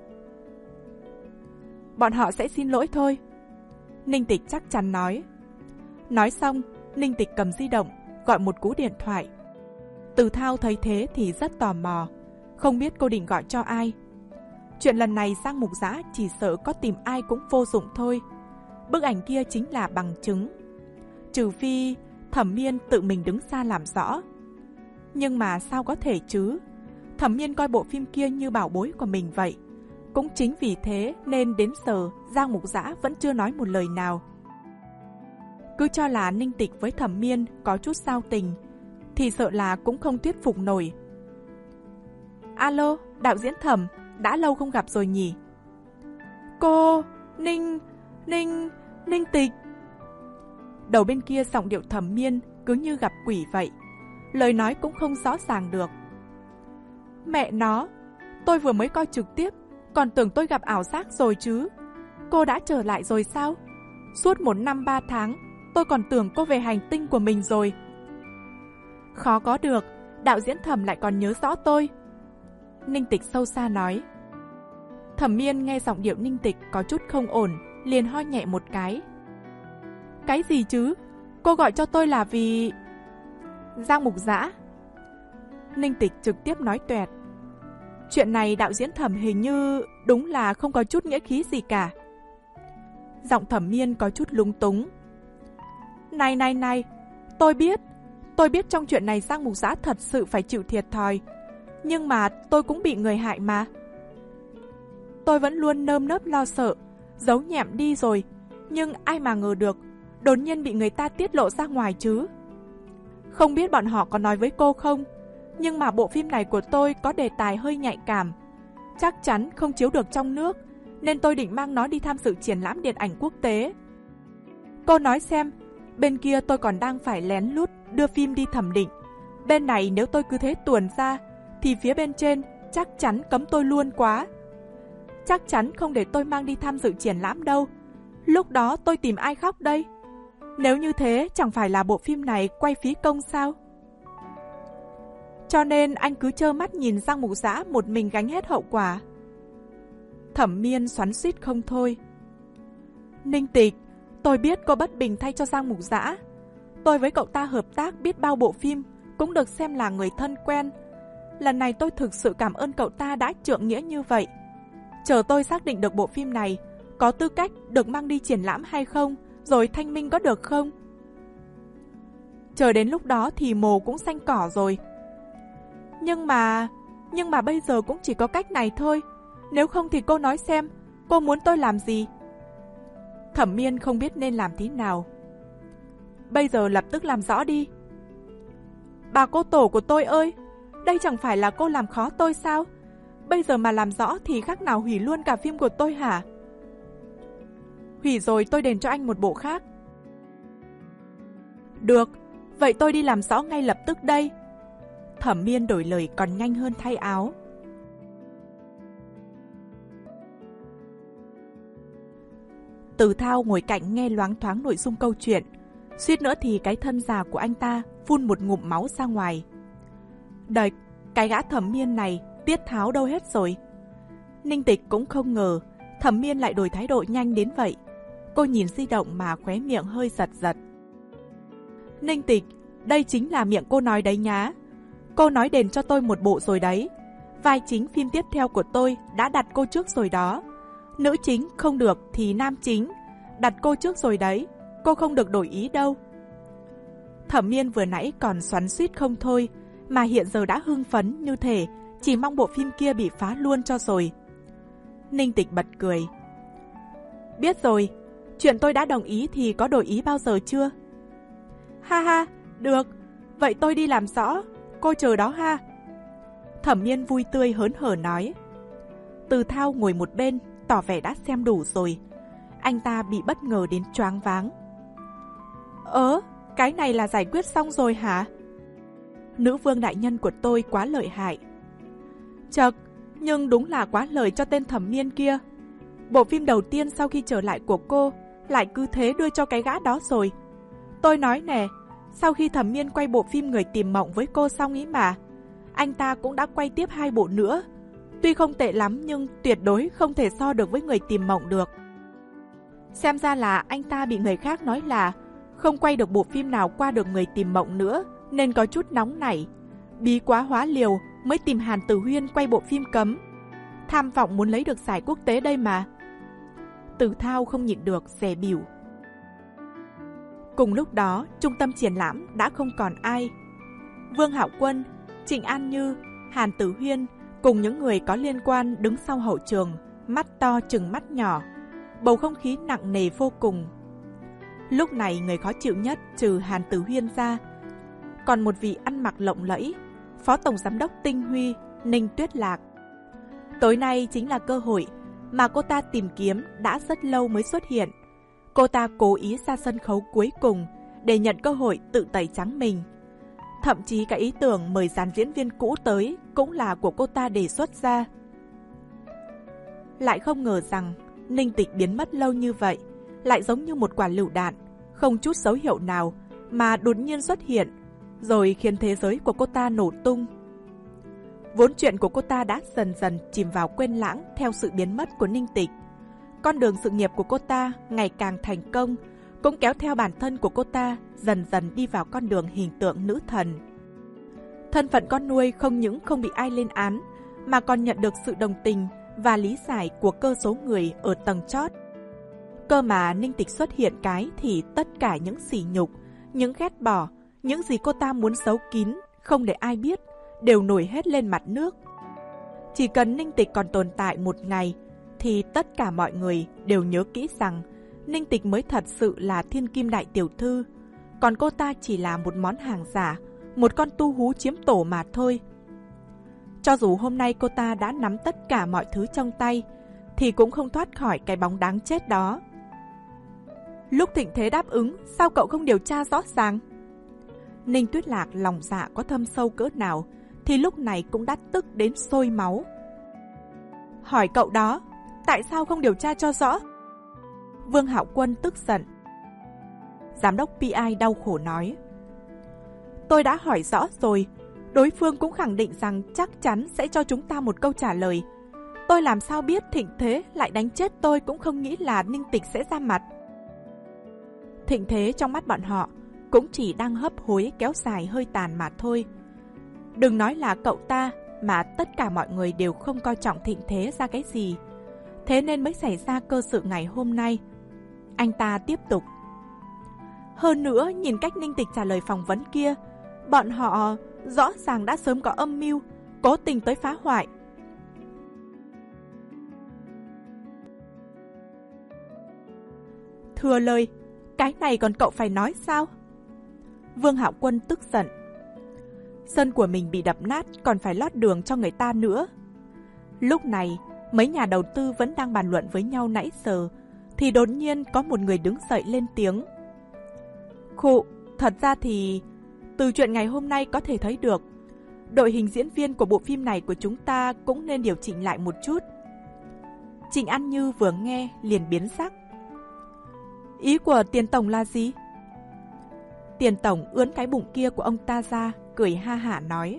Bọn họ sẽ xin lỗi thôi, Ninh Tịch chắc chắn nói. Nói xong, Ninh Tịch cầm di động, gọi một cú điện thoại. Từ Thao thấy thế thì rất tò mò, không biết cô định gọi cho ai. Chuyện lần này Giang Mục Giã chỉ sợ có tìm ai cũng vô dụng thôi. Bức ảnh kia chính là bằng chứng. Trừ phi Thẩm Miên tự mình đứng ra làm rõ. Nhưng mà sao có thể chứ? Thẩm Miên coi bộ phim kia như bảo bối của mình vậy. Cũng chính vì thế nên đến giờ Giang Mục Giã vẫn chưa nói một lời nào. Cứ cho là Ninh Tịch với Thẩm Miên có chút giao tình, thì sợ là cũng không thuyết phục nổi. Alo, đạo diễn Thẩm, đã lâu không gặp rồi nhỉ? Cô, Ninh, Ninh, Ninh Tịch. Đầu bên kia giọng điệu Thẩm Miên cứ như gặp quỷ vậy, lời nói cũng không rõ ràng được. Mẹ nó, tôi vừa mới coi trực tiếp, còn tưởng tôi gặp ảo giác rồi chứ. Cô đã trở lại rồi sao? Suốt một năm ba tháng, tôi còn tưởng cô về hành tinh của mình rồi. Khó có được, đạo diễn Thẩm lại còn nhớ rõ tôi. Ninh Tịch sâu xa nói. Thẩm Miên nghe giọng điệu Ninh Tịch có chút không ổn, liền ho nhẹ một cái. Cái gì chứ? Cô gọi cho tôi là vì... Giang Mục Giã. Ninh Tịch trực tiếp nói toẹt. Chuyện này đạo diễn Thẩm hình như đúng là không có chút nghĩa khí gì cả. Giọng Thẩm Miên có chút lúng túng. Này này này, tôi biết, tôi biết trong chuyện này Giang Mục Giã thật sự phải chịu thiệt thòi. Nhưng mà tôi cũng bị người hại mà. Tôi vẫn luôn nơm nớp lo sợ, giấu nhẹm đi rồi. Nhưng ai mà ngờ được, đột nhiên bị người ta tiết lộ ra ngoài chứ. Không biết bọn họ có nói với cô không, nhưng mà bộ phim này của tôi có đề tài hơi nhạy cảm, chắc chắn không chiếu được trong nước, nên tôi định mang nó đi tham dự triển lãm điện ảnh quốc tế. Cô nói xem, bên kia tôi còn đang phải lén lút đưa phim đi thẩm định. Bên này nếu tôi cứ thế tuồn ra, thì phía bên trên chắc chắn cấm tôi luôn quá. Chắc chắn không để tôi mang đi tham dự triển lãm đâu. Lúc đó tôi tìm ai khóc đây? Nếu như thế chẳng phải là bộ phim này quay phí công sao? Cho nên anh cứ trơ mắt nhìn Giang Mục Dã một mình gánh hết hậu quả. Thẩm Miên xoắn xuýt không thôi. Ninh Tịch, tôi biết cô bất bình thay cho Giang Mục Dã. Tôi với cậu ta hợp tác biết bao bộ phim, cũng được xem là người thân quen. Lần này tôi thực sự cảm ơn cậu ta đã trượng nghĩa như vậy. Chờ tôi xác định được bộ phim này có tư cách được mang đi triển lãm hay không, rồi thanh minh có được không? Chờ đến lúc đó thì mồ cũng xanh cỏ rồi. Nhưng mà... Nhưng mà bây giờ cũng chỉ có cách này thôi. Nếu không thì cô nói xem, cô muốn tôi làm gì? Thẩm Miên không biết nên làm thế nào. Bây giờ lập tức làm rõ đi. Bà cô tổ của tôi ơi, đây chẳng phải là cô làm khó tôi sao? Bây giờ mà làm rõ thì khác nào hủy luôn cả phim của tôi hả? Hủy rồi tôi đền cho anh một bộ khác. Được, vậy tôi đi làm rõ ngay lập tức đây. Thẩm Miên đổi lời còn nhanh hơn thay áo. Từ Thao ngồi cạnh nghe loáng thoáng nội dung câu chuyện, suýt nữa thì cái thân già của anh ta phun một ngụm máu ra ngoài. Đệch, cái gã Thẩm Miên này Tiết Tháo đâu hết rồi? Ninh Tịch cũng không ngờ Thẩm Miên lại đổi thái độ nhanh đến vậy. Cô nhìn di động mà khóe miệng hơi giật giật. Ninh Tịch, đây chính là miệng cô nói đấy nhá. Cô nói đền cho tôi một bộ rồi đấy. Vai chính phim tiếp theo của tôi đã đặt cô trước rồi đó. Nữ chính không được thì nam chính. Đặt cô trước rồi đấy. Cô không được đổi ý đâu. Thẩm Miên vừa nãy còn xoắn xuýt không thôi, mà hiện giờ đã hưng phấn như thể chỉ mong bộ phim kia bị phá luôn cho rồi. Ninh Tịch bật cười. Biết rồi, chuyện tôi đã đồng ý thì có đổi ý bao giờ chưa? Ha ha, được, vậy tôi đi làm rõ, cô chờ đó ha. Thẩm Miên vui tươi hớn hở nói. Từ Thao ngồi một bên, tỏ vẻ đã xem đủ rồi. Anh ta bị bất ngờ đến choáng váng. Ớ, cái này là giải quyết xong rồi hả? Nữ vương đại nhân của tôi quá lợi hại. Chật, nhưng đúng là quá lời cho tên Thẩm Miên kia. Bộ phim đầu tiên sau khi trở lại của cô lại cứ thế đưa cho cái gã đó rồi. Tôi nói nè, sau khi Thẩm Miên quay bộ phim Người Tìm Mộng với cô xong ý mà, anh ta cũng đã quay tiếp hai bộ nữa. Tuy không tệ lắm nhưng tuyệt đối không thể so được với Người Tìm Mộng được. Xem ra là anh ta bị người khác nói là không quay được bộ phim nào qua được Người Tìm Mộng nữa, nên có chút nóng nảy. Bí quá hóa liều mới tìm Hàn Tử Huyên quay bộ phim cấm. Tham vọng muốn lấy được giải quốc tế đây mà. Từ Thao không nhịn được dè bỉu. Cùng lúc đó, trung tâm triển lãm đã không còn ai. Vương Hạo Quân, Trịnh An Như, Hàn Tử Huyên cùng những người có liên quan đứng sau hậu trường, mắt to trừng mắt nhỏ. Bầu không khí nặng nề vô cùng. Lúc này người khó chịu nhất trừ Hàn Tử Huyên ra, còn một vị ăn mặc lộng lẫy, Phó Tổng Giám đốc Tinh Huy, Ninh Tuyết Lạc. Tối nay chính là cơ hội mà cô ta tìm kiếm đã rất lâu mới xuất hiện. Cô ta cố ý ra sân khấu cuối cùng để nhận cơ hội tự tẩy trắng mình. Thậm chí cả ý tưởng mời dàn diễn viên cũ tới cũng là của cô ta đề xuất ra. Lại không ngờ rằng Ninh Tịch biến mất lâu như vậy, lại giống như một quả lựu đạn, không chút dấu hiệu nào mà đột nhiên xuất hiện, rồi khiến thế giới của cô ta nổ tung. Vốn chuyện của cô ta đã dần dần chìm vào quên lãng theo sự biến mất của Ninh Tịch. Con đường sự nghiệp của cô ta ngày càng thành công, cũng kéo theo bản thân của cô ta dần dần đi vào con đường hình tượng nữ thần. Thân phận con nuôi không những không bị ai lên án, mà còn nhận được sự đồng tình và lý giải của cơ số người ở tầng chót. Cơ mà Ninh Tịch xuất hiện cái thì tất cả những sỉ nhục, những ghét bỏ, những gì cô ta muốn giấu kín, không để ai biết, đều nổi hết lên mặt nước. Chỉ cần Ninh Tịch còn tồn tại một ngày, thì tất cả mọi người đều nhớ kỹ rằng Ninh Tịch mới thật sự là thiên kim đại tiểu thư, còn cô ta chỉ là một món hàng giả, một con tu hú chiếm tổ mà thôi. Cho dù hôm nay cô ta đã nắm tất cả mọi thứ trong tay, thì cũng không thoát khỏi cái bóng đáng chết đó. Lúc Thịnh Thế đáp ứng, sao cậu không điều tra rõ ràng? Ninh Tuyết Lạc lòng dạ có thâm sâu cỡ nào, thì lúc này cũng đã tức đến sôi máu. Hỏi cậu đó, tại sao không điều tra cho rõ? Vương Hạo Quân tức giận. Giám đốc pê i đau khổ nói. Tôi đã hỏi rõ rồi, đối phương cũng khẳng định rằng chắc chắn sẽ cho chúng ta một câu trả lời. Tôi làm sao biết Thịnh Thế lại đánh chết tôi cũng không nghĩ là Ninh Tịch sẽ ra mặt. Thịnh Thế trong mắt bọn họ cũng chỉ đang hấp hối kéo dài hơi tàn mà thôi. Đừng nói là cậu ta, mà tất cả mọi người đều không coi trọng Thịnh Thế ra cái gì. Thế nên mới xảy ra cơ sự ngày hôm nay. Anh ta tiếp tục. Hơn nữa, nhìn cách Ninh Tịch trả lời phỏng vấn kia, bọn họ rõ ràng đã sớm có âm mưu, cố tình tới phá hoại. Thừa lời, cái này còn cậu phải nói sao? Vương Hạo Quân tức giận. Sân của mình bị đập nát còn phải lót đường cho người ta nữa. Lúc này, mấy nhà đầu tư vẫn đang bàn luận với nhau nãy giờ, thì đột nhiên có một người đứng dậy lên tiếng. Khụ, thật ra thì từ chuyện ngày hôm nay có thể thấy được, đội hình diễn viên của bộ phim này của chúng ta cũng nên điều chỉnh lại một chút. Trịnh An Như vừa nghe liền biến sắc. Ý của Tiền Tổng là gì? Tiền Tổng ướn cái bụng kia của ông ta ra, cười ha hả nói.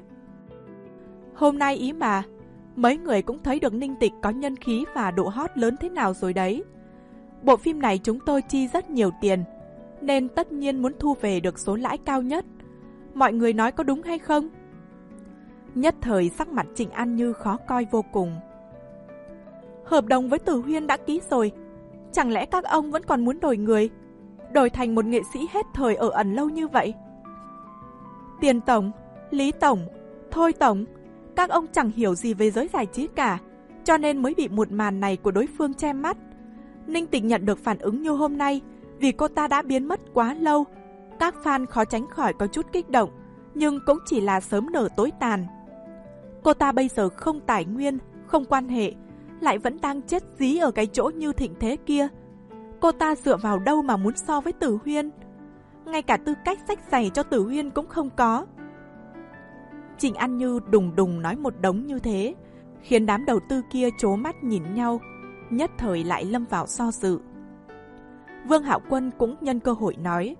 Hôm nay ý mà, mấy người cũng thấy được Ninh Tịch có nhân khí và độ hot lớn thế nào rồi đấy. Bộ phim này chúng tôi chi rất nhiều tiền, nên tất nhiên muốn thu về được số lãi cao nhất. Mọi người nói có đúng hay không? Nhất thời sắc mặt Trịnh An Như khó coi vô cùng. Hợp đồng với Tử Huyên đã ký rồi, chẳng lẽ các ông vẫn còn muốn đổi người, đổi thành một nghệ sĩ hết thời ở ẩn lâu như vậy? Tiền Tổng, Lý Tổng, Thôi Tổng, các ông chẳng hiểu gì về giới giải trí cả, cho nên mới bị một màn này của đối phương che mắt. Ninh Tịch nhận được phản ứng như hôm nay vì cô ta đã biến mất quá lâu. Các fan khó tránh khỏi có chút kích động, nhưng cũng chỉ là sớm nở tối tàn. Cô ta bây giờ không tài nguyên, không quan hệ, lại vẫn đang chết dí ở cái chỗ như Thịnh Thế kia. Cô ta dựa vào đâu mà muốn so với Tử Huyên? Ngay cả tư cách xách giày cho Tử Huyên cũng không có. Trịnh An Như đùng đùng nói một đống như thế, khiến đám đầu tư kia trố mắt nhìn nhau, nhất thời lại lâm vào do dự. Vương Hạo Quân cũng nhân cơ hội nói.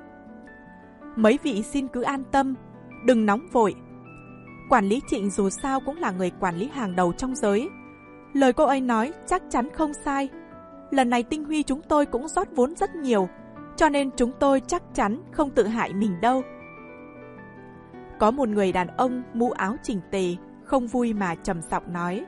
Mấy vị xin cứ an tâm, đừng nóng vội. Quản lý Trịnh dù sao cũng là người quản lý hàng đầu trong giới. Lời cô ấy nói chắc chắn không sai. Lần này Tinh Huy chúng tôi cũng rót vốn rất nhiều, cho nên chúng tôi chắc chắn không tự hại mình đâu. Có một người đàn ông mũ áo chỉnh tề, không vui mà trầm giọng nói.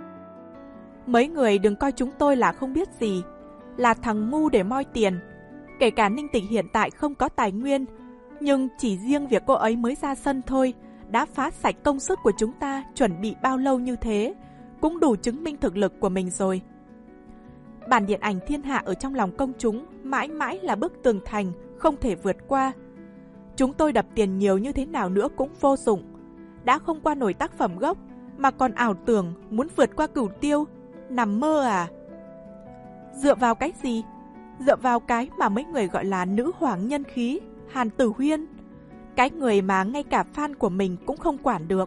Mấy người đừng coi chúng tôi là không biết gì, là thằng ngu để moi tiền. Kể cả Ninh Tịch hiện tại không có tài nguyên, nhưng chỉ riêng việc cô ấy mới ra sân thôi đã phá sạch công sức của chúng ta chuẩn bị bao lâu như thế, cũng đủ chứng minh thực lực của mình rồi. Bản điện ảnh thiên hạ ở trong lòng công chúng mãi mãi là bức tường thành không thể vượt qua. Chúng tôi đập tiền nhiều như thế nào nữa cũng vô dụng. Đã không qua nổi tác phẩm gốc mà còn ảo tưởng muốn vượt qua Cửu Tiêu, nằm mơ à? Dựa vào cái gì? Dựa vào cái mà mấy người gọi là nữ hoàng nhân khí, Hàn Tử Huyên. Cái người mà ngay cả fan của mình cũng không quản được.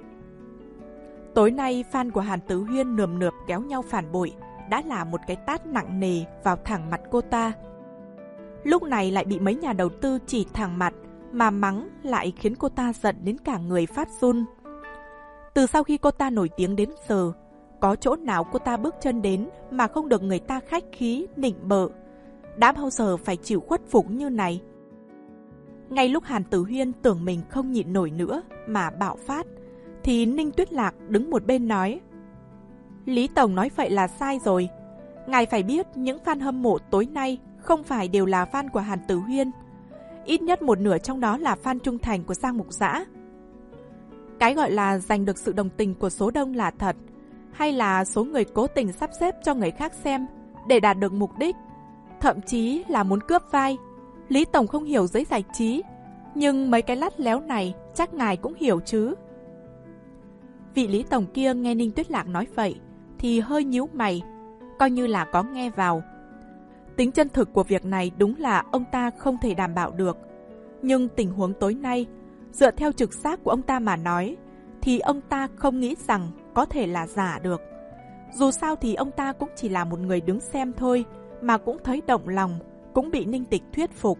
Tối nay fan của Hàn Tử Huyên nườm nượp kéo nhau phản bội, đã là một cái tát nặng nề vào thẳng mặt cô ta. Lúc này lại bị mấy nhà đầu tư chỉ thẳng mặt mà mắng, lại khiến cô ta giận đến cả người phát run. Từ sau khi cô ta nổi tiếng đến giờ, có chỗ nào cô ta bước chân đến mà không được người ta khách khí, nịnh bợ, đã bao giờ phải chịu khuất phục như này. Ngay lúc Hàn Tử Huyên tưởng mình không nhịn nổi nữa mà bạo phát, thì Ninh Tuyết Lạc đứng một bên nói. Lý Tổng nói vậy là sai rồi. Ngài phải biết những fan hâm mộ tối nay không phải đều là fan của Hàn Tử Huyên. Ít nhất một nửa trong đó là fan trung thành của Giang Mục Dã. Cái gọi là giành được sự đồng tình của số đông là thật, hay là số người cố tình sắp xếp cho người khác xem để đạt được mục đích, thậm chí là muốn cướp vai. Lý Tổng không hiểu giới giải trí, nhưng mấy cái lắt léo này chắc ngài cũng hiểu chứ. Vị Lý Tổng kia nghe Ninh Tuyết Lạc nói vậy thì hơi nhíu mày, coi như là có nghe vào. Tính chân thực của việc này đúng là ông ta không thể đảm bảo được. Nhưng tình huống tối nay, dựa theo trực giác của ông ta mà nói, thì ông ta không nghĩ rằng có thể là giả được. Dù sao thì ông ta cũng chỉ là một người đứng xem thôi, mà cũng thấy động lòng, cũng bị Ninh Tịch thuyết phục.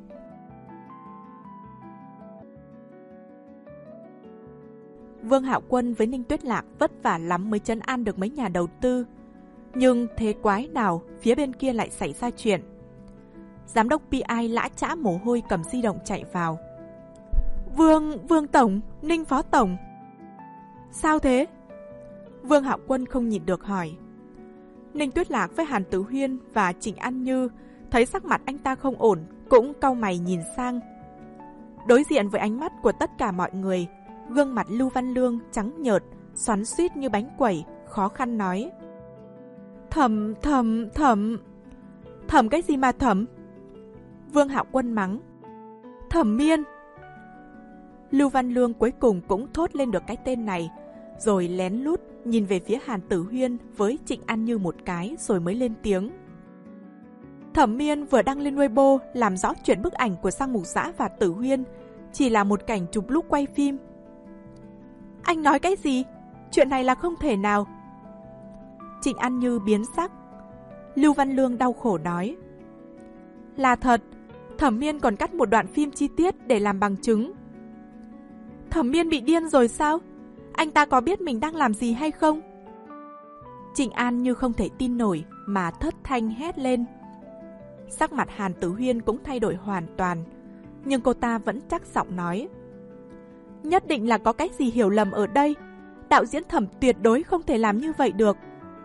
Vương Hạo Quân với Ninh Tuyết Lạc vất vả lắm mới trấn an được mấy nhà đầu tư. Nhưng thế quái nào phía bên kia lại xảy ra chuyện. Giám đốc pê i lã chã mồ hôi cầm di động chạy vào. Vương, Vương Tổng, Ninh Phó Tổng. Sao thế? Vương Hạo Quân không nhịn được hỏi. Ninh Tuyết Lạc với Hàn Tử Huyên và Trịnh An Như thấy sắc mặt anh ta không ổn, cũng cau mày nhìn sang. Đối diện với ánh mắt của tất cả mọi người, gương mặt Lưu Văn Lương trắng nhợt, xoắn xuýt như bánh quẩy, khó khăn nói. Thẩm, thẩm, thẩm. Thẩm cái gì mà thẩm? Vương Hạo Quân mắng. Thẩm Miên. Lưu Văn Lương cuối cùng cũng thốt lên được cái tên này, rồi lén lút nhìn về phía Hàn Tử Huyên với Trịnh An Như một cái rồi mới lên tiếng. Thẩm Miên vừa đăng lên Weibo làm rõ chuyện bức ảnh của Sang Mục Dã và Tử Huyên chỉ là một cảnh chụp lúc quay phim. Anh nói cái gì? Chuyện này là không thể nào. Trịnh An Như biến sắc. Lưu Văn Lương đau khổ nói. Là thật, Thẩm Miên còn cắt một đoạn phim chi tiết để làm bằng chứng. Thẩm Miên bị điên rồi sao? Anh ta có biết mình đang làm gì hay không? Trịnh An Như không thể tin nổi mà thất thanh hét lên. Sắc mặt Hàn Tử Huyên cũng thay đổi hoàn toàn, nhưng cô ta vẫn chắc giọng nói. Nhất định là có cái gì hiểu lầm ở đây. Đạo diễn Thẩm tuyệt đối không thể làm như vậy được.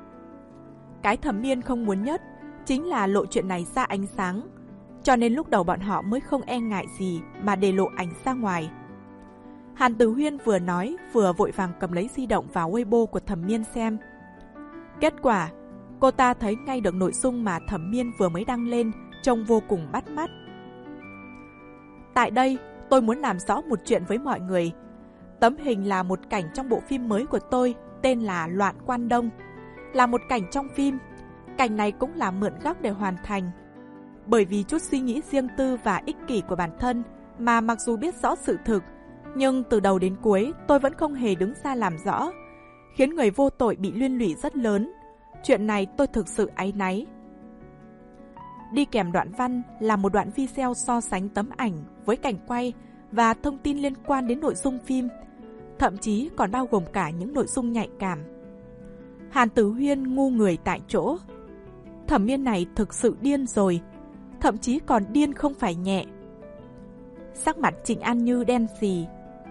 Cái Thẩm Miên không muốn nhất chính là lộ chuyện này ra ánh sáng, cho nên lúc đầu bọn họ mới không e ngại gì mà để lộ ảnh ra ngoài. Hàn Tử Huyên vừa nói vừa vội vàng cầm lấy di động vào Weibo của Thẩm Miên xem. Kết quả, cô ta thấy ngay được nội dung mà Thẩm Miên vừa mới đăng lên, trông vô cùng bắt mắt. Tại đây, tôi muốn làm rõ một chuyện với mọi người. Tấm hình là một cảnh trong bộ phim mới của tôi, tên là Loạn Quan Đông. Là một cảnh trong phim. Cảnh này cũng là mượn góc để hoàn thành. Bởi vì chút suy nghĩ riêng tư và ích kỷ của bản thân, mà mặc dù biết rõ sự thực, nhưng từ đầu đến cuối tôi vẫn không hề đứng ra làm rõ, khiến người vô tội bị liên lụy rất lớn. Chuyện này tôi thực sự áy náy. Đi kèm đoạn văn là một đoạn video so sánh tấm ảnh với cảnh quay và thông tin liên quan đến nội dung phim, thậm chí còn bao gồm cả những nội dung nhạy cảm. Hàn Tử Huyên ngu người tại chỗ. Thẩm Miên này thực sự điên rồi, thậm chí còn điên không phải nhẹ. Sắc mặt Trịnh An Như đen xì.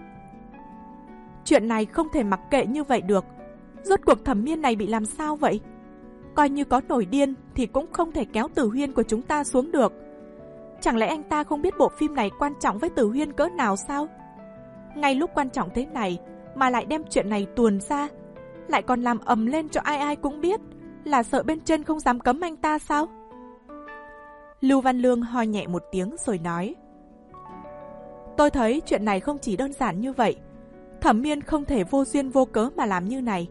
Chuyện này không thể mặc kệ như vậy được. Rốt cuộc Thẩm Miên này bị làm sao vậy? Coi như có nổi điên thì cũng không thể kéo Tử Huyên của chúng ta xuống được. Chẳng lẽ anh ta không biết bộ phim này quan trọng với Tử Huyên cỡ nào sao? Ngay lúc quan trọng thế này mà lại đem chuyện này tuồn ra, lại còn làm ầm lên cho ai ai cũng biết, là sợ bên trên không dám cấm anh ta sao? Lưu Văn Lương ho nhẹ một tiếng rồi nói. Tôi thấy chuyện này không chỉ đơn giản như vậy. Thẩm Miên không thể vô duyên vô cớ mà làm như này.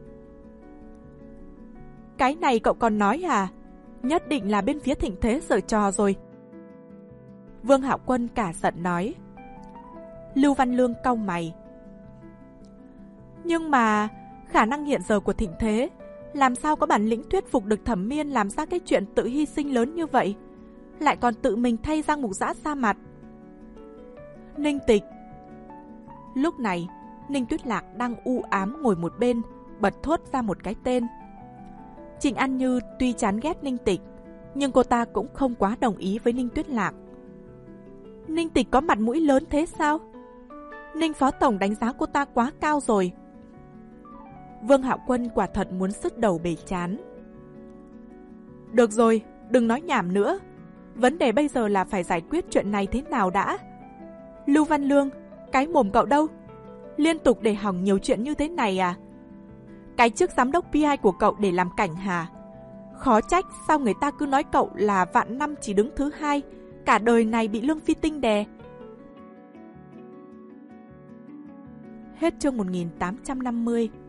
Cái này cậu còn nói à? Nhất định là bên phía Thịnh Thế giở trò rồi. Vương Hạo Quân cả giận nói. Lưu Văn Lương cau mày. Nhưng mà khả năng hiện giờ của Thịnh Thế làm sao có bản lĩnh thuyết phục được Thẩm Miên làm ra cái chuyện tự hy sinh lớn như vậy, lại còn tự mình thay Giang Mục Dã ra mặt. Ninh Tịch. Lúc này Ninh Tuyết Lạc đang u ám ngồi một bên, bật thốt ra một cái tên. Trịnh An Như tuy chán ghét Ninh Tịch, nhưng cô ta cũng không quá đồng ý với Ninh Tuyết Lạc. Ninh Tịch có mặt mũi lớn thế sao? Ninh Phó Tổng đánh giá cô ta quá cao rồi. Vương Hạo Quân quả thật muốn sứt đầu bể chán. Được rồi, đừng nói nhảm nữa. Vấn đề bây giờ là phải giải quyết chuyện này thế nào đã. Lưu Văn Lương, cái mồm cậu đâu? Liên tục để hỏng nhiều chuyện như thế này à? Cái chức giám đốc pê i của cậu để làm cảnh hả? Khó trách sao người ta cứ nói cậu là vạn năm chỉ đứng thứ hai, cả đời này bị Lương Phi Tinh đè. Hết chương một nghìn tám trăm năm mươi.